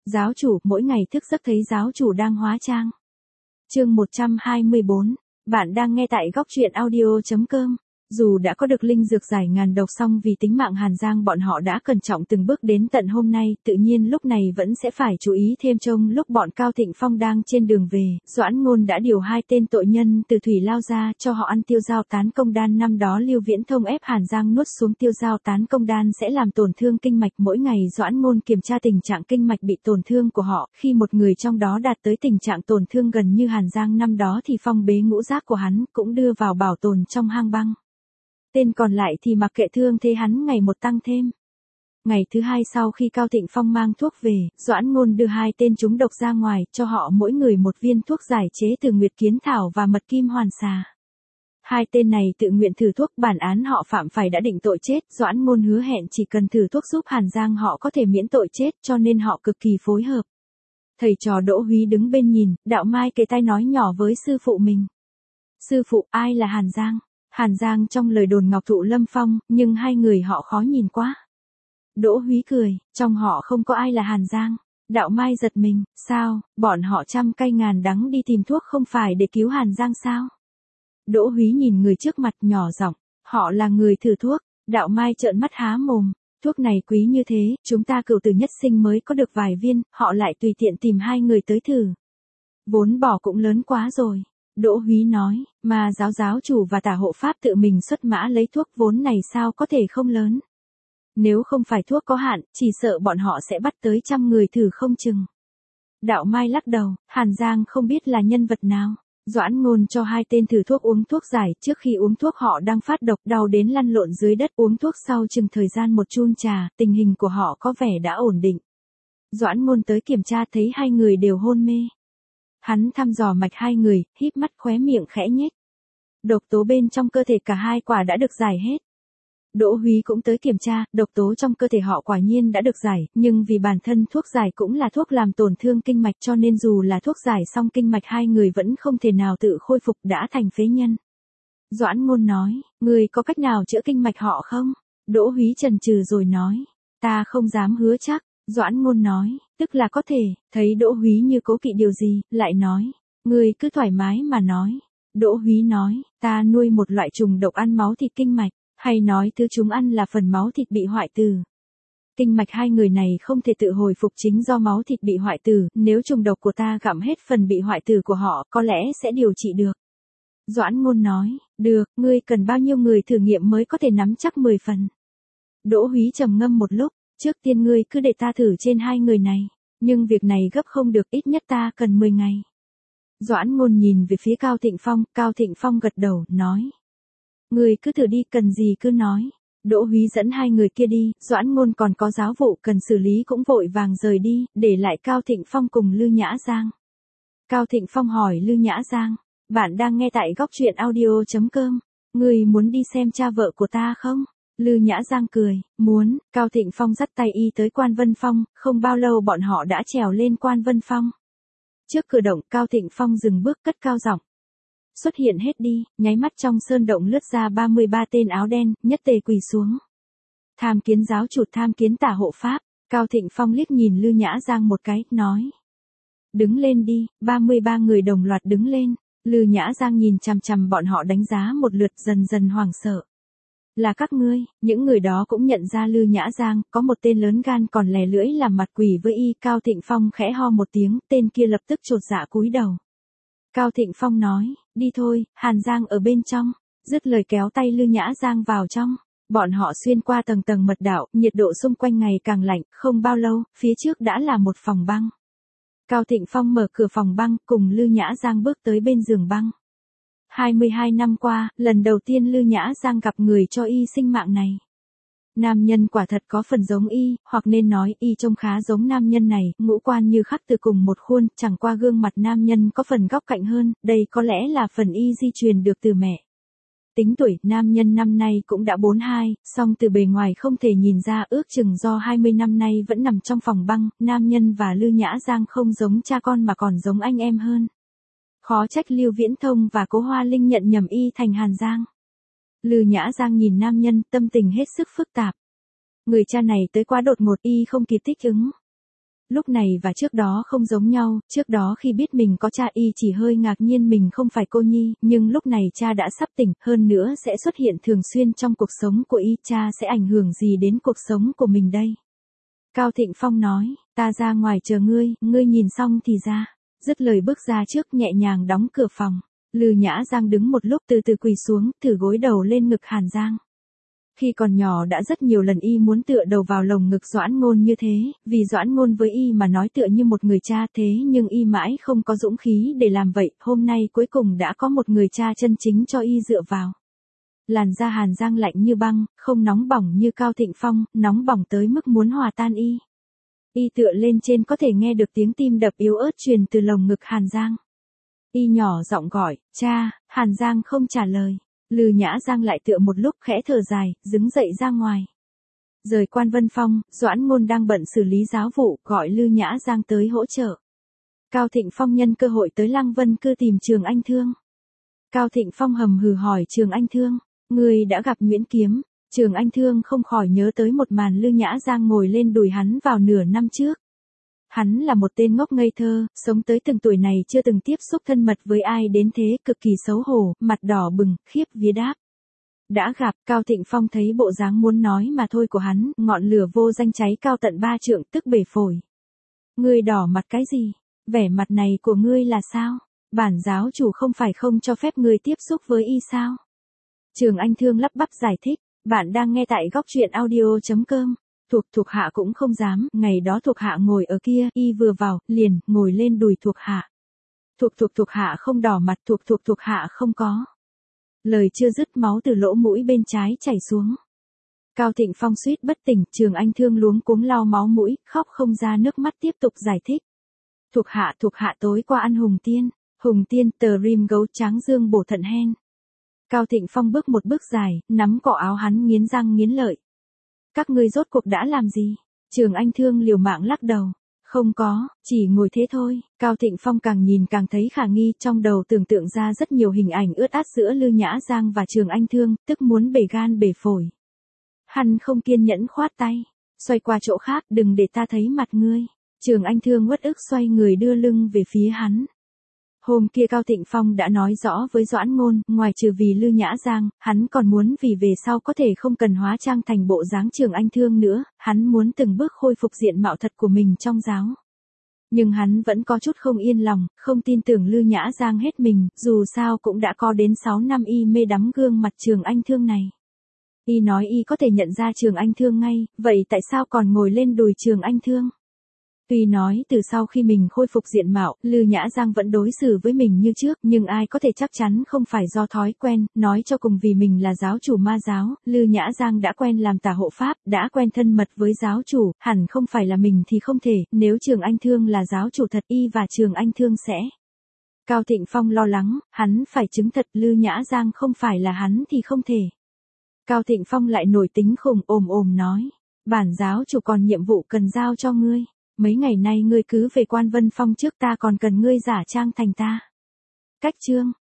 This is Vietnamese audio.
Giáo chủ, mỗi ngày thức giấc thấy giáo chủ đang hóa trang. Chương 124, bạn đang nghe tại góc truyện audio.com. Dù đã có được linh dược giải ngàn độc xong vì tính mạng Hàn Giang bọn họ đã cẩn trọng từng bước đến tận hôm nay, tự nhiên lúc này vẫn sẽ phải chú ý thêm trông lúc bọn Cao Thịnh Phong đang trên đường về, Doãn Ngôn đã điều 2 tên tội nhân từ thủy lao ra cho họ ăn tiêu dao tán công đan. Năm đó Lưu Viễn Thông ép Hàn Giang nuốt xuống tiêu dao tán công đan sẽ làm tổn thương kinh mạch, mỗi ngày Doãn Ngôn kiểm tra tình trạng kinh mạch bị tổn thương của họ, khi một người trong đó đạt tới tình trạng tổn thương gần như Hàn Giang năm đó thì phong bế ngũ giác của hắn, cũng đưa vào bảo tồn trong hang băng. Tên còn lại thì mặc kệ thương thế hắn ngày một tăng thêm. Ngày thứ 2 sau khi Cao Thịnh Phong mang thuốc về, Doãn Ngôn đưa 2 tên trúng độc ra ngoài, cho họ mỗi người một viên thuốc giải chế từ Nguyệt Kiến Thảo và mật kim hoàn xà. 2 tên này tự nguyện thử thuốc, bản án họ phạm phải đã định tội chết, Doãn Ngôn hứa hẹn chỉ cần thử thuốc giúp Hàn Giang họ có thể miễn tội chết, cho nên họ cực kỳ phối hợp. Thầy trò Đỗ Húy đứng bên nhìn, Đạo Mai kề tai nói nhỏ với sư phụ mình. Sư phụ, ai là Hàn Giang? Hàn Giang trong lời đồn Ngọc Thụ Lâm Phong, nhưng 2 người họ khó nhìn quá. Đỗ Húy cười, trong họ không có ai là Hàn Giang. Đạo Mai giật mình, sao, bọn họ trăm cay ngàn đắng đi tìm thuốc không phải để cứu Hàn Giang sao? Đỗ Húy nhìn người trước mặt nhỏ giọng, họ là người thử thuốc. Đạo Mai trợn mắt há mồm, thuốc này quý như thế, chúng ta cựu tử nhất sinh mới có được vài viên, họ lại tùy tiện tìm 2 người tới thử. Vốn bỏ cũng lớn quá rồi. Đỗ Húy nói, mà giáo chủ và tả hộ pháp tự mình xuất mã lấy thuốc, vốn này sao có thể không lớn. Nếu không phải thuốc có hạn, chỉ sợ bọn họ sẽ bắt tới 100 người thử không chừng. Đạo Mai lắc đầu, Hàn Giang không biết là nhân vật nào. Doãn Ngôn cho 2 tên thử thuốc uống thuốc giải, trước khi uống thuốc họ đang phát độc đau đến lăn lộn dưới đất, uống thuốc sau chừng thời gian một chun trà, tình hình của họ có vẻ đã ổn định. Doãn Ngôn tới kiểm tra thấy 2 người đều hôn mê. Hắn thăm dò mạch 2 người, híp mắt khóe miệng khẽ nhếch. Độc tố bên trong cơ thể cả 2 quả đã được giải hết. Đỗ Húy cũng tới kiểm tra, độc tố trong cơ thể họ quả nhiên đã được giải, nhưng vì bản thân thuốc giải cũng là thuốc làm tổn thương kinh mạch, cho nên dù là thuốc giải xong kinh mạch 2 người vẫn không thể nào tự khôi phục, đã thành phế nhân. Doãn Ngôn nói, người có cách nào chữa kinh mạch họ không? Đỗ Húy chần chừ rồi nói, ta không dám hứa chắc. Doãn Ngôn nói, tức là có thể, thấy Đỗ Húy như cố kỵ điều gì, lại nói, người cứ thoải mái mà nói. Đỗ Húy nói, ta nuôi một loại trùng độc ăn máu thịt kinh mạch, hay nói thứ chúng ăn là phần máu thịt bị hoại tử. Kinh mạch 2 người này không thể tự hồi phục chính do máu thịt bị hoại tử, nếu trùng độc của ta gặm hết phần bị hoại tử của họ, có lẽ sẽ điều trị được. Doãn Ngôn nói, được, ngươi cần bao nhiêu người thử nghiệm mới có thể nắm chắc 10 phần. Đỗ Húy trầm ngâm một lúc. Trước tiên ngươi cứ để ta thử trên 2 người này, nhưng việc này gấp không được, ít nhất ta cần 10 ngày. Doãn Ngôn nhìn về phía Cao Thịnh Phong gật đầu, nói. Ngươi cứ thử đi, cần gì cứ nói. Đỗ Húy dẫn 2 người kia đi, Doãn Ngôn còn có giáo vụ cần xử lý cũng vội vàng rời đi, để lại Cao Thịnh Phong cùng Lư Nhã Giang. Cao Thịnh Phong hỏi Lư Nhã Giang, bạn đang nghe tại góc truyện audio.com, ngươi muốn đi xem cha vợ của ta không? Lư Nhã Giang cười, muốn. Cao Thịnh Phong dắt tay y tới Quan Vân Phong, không bao lâu bọn họ đã trèo lên Quan Vân Phong. Trước cửa động, Cao Thịnh Phong dừng bước cất cao giọng. Xuất hiện hết đi, nháy mắt trong sơn động lướt ra 33 tên áo đen, nhất tề quỳ xuống. Tham kiến giáo chủ, tham kiến tả hộ pháp. Cao Thịnh Phong liếc nhìn Lư Nhã Giang một cái, nói. Đứng lên đi, 33 người đồng loạt đứng lên. Lư Nhã Giang nhìn chằm chằm bọn họ đánh giá một lượt, dần dần hoảng sợ. Là các ngươi, những người đó cũng nhận ra Lư Nhã Giang, có một tên lớn gan còn lè lưỡi làm mặt quỷ với y. Cao Thịnh Phong khẽ ho một tiếng, tên kia lập tức chột dạ cúi đầu. Cao Thịnh Phong nói, đi thôi, Hàn Giang ở bên trong, dứt lời kéo tay Lư Nhã Giang vào trong. Bọn họ xuyên qua tầng tầng mật đạo, nhiệt độ xung quanh ngày càng lạnh, không bao lâu, phía trước đã là một phòng băng. Cao Thịnh Phong mở cửa phòng băng, cùng Lư Nhã Giang bước tới bên giường băng. 22 năm qua, lần đầu tiên Lư Nhã Giang gặp người cho y sinh mạng này. Nam nhân quả thật có phần giống y, hoặc nên nói y trông khá giống nam nhân này, ngũ quan như khắc từ cùng một khuôn, chẳng qua gương mặt nam nhân có phần góc cạnh hơn, đây có lẽ là phần y di truyền được từ mẹ. Tính tuổi, nam nhân năm nay cũng đã 42, song từ bề ngoài không thể nhìn ra, ước chừng do 20 năm nay vẫn nằm trong phòng băng, nam nhân và Lư Nhã Giang không giống cha con mà còn giống anh em hơn. Khó trách Lưu Viễn Thông và Cố Hoa Linh nhận nhầm y thành Hàn Giang. Lư Nhã Giang nhìn nam nhân, tâm tình hết sức phức tạp. Người cha này tới quá đột ngột, y không kịp thích ứng. Lúc này và trước đó không giống nhau, trước đó khi biết mình có cha y chỉ hơi ngạc nhiên mình không phải cô nhi, nhưng lúc này cha đã sắp tỉnh, hơn nữa sẽ xuất hiện thường xuyên trong cuộc sống của y, cha sẽ ảnh hưởng gì đến cuộc sống của mình đây? Cao Thịnh Phong nói, ta ra ngoài chờ ngươi, ngươi nhìn xong thì ra. Dứt lời bước ra trước nhẹ nhàng đóng cửa phòng. Lư Nhã Giang đứng một lúc từ từ quỳ xuống, thử gối đầu lên ngực Hàn Giang. Khi còn nhỏ đã rất nhiều lần y muốn tựa đầu vào lồng ngực Doãn Ngôn như thế, vì Doãn Ngôn với y mà nói tựa như một người cha thế nhưng y mãi không có dũng khí để làm vậy, hôm nay cuối cùng đã có một người cha chân chính cho y dựa vào. Làn da Hàn Giang lạnh như băng, không nóng bỏng như Cao Thịnh Phong, nóng bỏng tới mức muốn hòa tan y. Y tựa lên trên có thể nghe được tiếng tim đập yếu ớt truyền từ lồng ngực Hàn Giang. Y nhỏ giọng gọi, cha, Hàn Giang không trả lời. Lư Nhã Giang lại tựa một lúc khẽ thở dài, đứng dậy ra ngoài. Rời Quan Vân Phong, Doãn Ngôn đang bận xử lý giáo vụ, gọi Lư Nhã Giang tới hỗ trợ. Cao Thịnh Phong nhân cơ hội tới Lăng Vân Cư tìm Trường Anh Thương. Cao Thịnh Phong hầm hừ hỏi Trường Anh Thương, người đã gặp Nguyễn Kiếm. Trường Anh Thương không khỏi nhớ tới một màn Lư Nhã Giang ngồi lên đùi hắn vào nửa năm trước. Hắn là một tên ngốc ngây thơ, sống tới từng tuổi này chưa từng tiếp xúc thân mật với ai đến thế, cực kỳ xấu hổ, mặt đỏ bừng, khiếp vía đáp. Đã gặp, Cao Thịnh Phong thấy bộ dáng muốn nói mà thôi của hắn, ngọn lửa vô danh cháy cao tận 3 trượng tức bể phổi. Ngươi đỏ mặt cái gì? Vẻ mặt này của ngươi là sao? Bản giáo chủ không phải không cho phép ngươi tiếp xúc với y sao? Trường Anh Thương lắp bắp giải thích, bạn đang nghe tại góc truyện audio.com. Thuộc hạ cũng không dám, ngày đó thuộc hạ ngồi ở kia, y vừa vào, liền, ngồi lên đùi thuộc hạ. Thuộc hạ không đỏ mặt, thuộc hạ không có. Lời chưa dứt máu từ lỗ mũi bên trái chảy xuống. Cao Thịnh Phong suýt bất tỉnh, Trường Anh Thương luống cuống lau máu mũi, khóc không ra nước mắt tiếp tục giải thích. Thuộc hạ tối qua ăn hùng tiên, tờ rim gấu tráng dương bổ thận hen. Cao Thịnh Phong bước một bước dài, nắm cọ áo hắn nghiến răng nghiến lợi. Các ngươi rốt cuộc đã làm gì? Trường Anh Thương liều mạng lắc đầu. Không có, chỉ ngồi thế thôi. Cao Thịnh Phong càng nhìn càng thấy khả nghi, trong đầu tưởng tượng ra rất nhiều hình ảnh ướt át giữa Lư Nhã Giang và Trường Anh Thương, tức muốn bể gan bể phổi. Hắn không kiên nhẫn khoát tay. Xoay qua chỗ khác, đừng để ta thấy mặt ngươi. Trường Anh Thương uất ức xoay người đưa lưng về phía hắn. Hôm kia Cao Thịnh Phong đã nói rõ với Doãn Ngôn, ngoài trừ vì Lư Nhã Giang, hắn còn muốn vì về sau có thể không cần hóa trang thành bộ dáng Trường Anh Thương nữa, hắn muốn từng bước khôi phục diện mạo thật của mình trong giáo. Nhưng hắn vẫn có chút không yên lòng, không tin tưởng Lư Nhã Giang hết mình, dù sao cũng đã có đến 6 năm y mê đắm gương mặt Trường Anh Thương này. Y nói y có thể nhận ra Trường Anh Thương ngay, vậy tại sao còn ngồi lên đùi Trường Anh Thương? Tuy nói từ sau khi mình khôi phục diện mạo, Lư Nhã Giang vẫn đối xử với mình như trước, nhưng ai có thể chắc chắn không phải do thói quen, nói cho cùng vì mình là giáo chủ ma giáo, Lư Nhã Giang đã quen làm tả hộ pháp, đã quen thân mật với giáo chủ, hẳn không phải là mình thì không thể, nếu Trường Anh Thương là giáo chủ thật y và Trường Anh Thương sẽ. Cao Thịnh Phong lo lắng, hắn phải chứng thật Lư Nhã Giang không phải là hắn thì không thể. Cao Thịnh Phong lại nổi tính khùng ồm nói, bản giáo chủ còn nhiệm vụ cần giao cho ngươi. Mấy ngày nay ngươi cứ về Quan Vân Phong trước, ta còn cần ngươi giả trang thành ta. Cách chương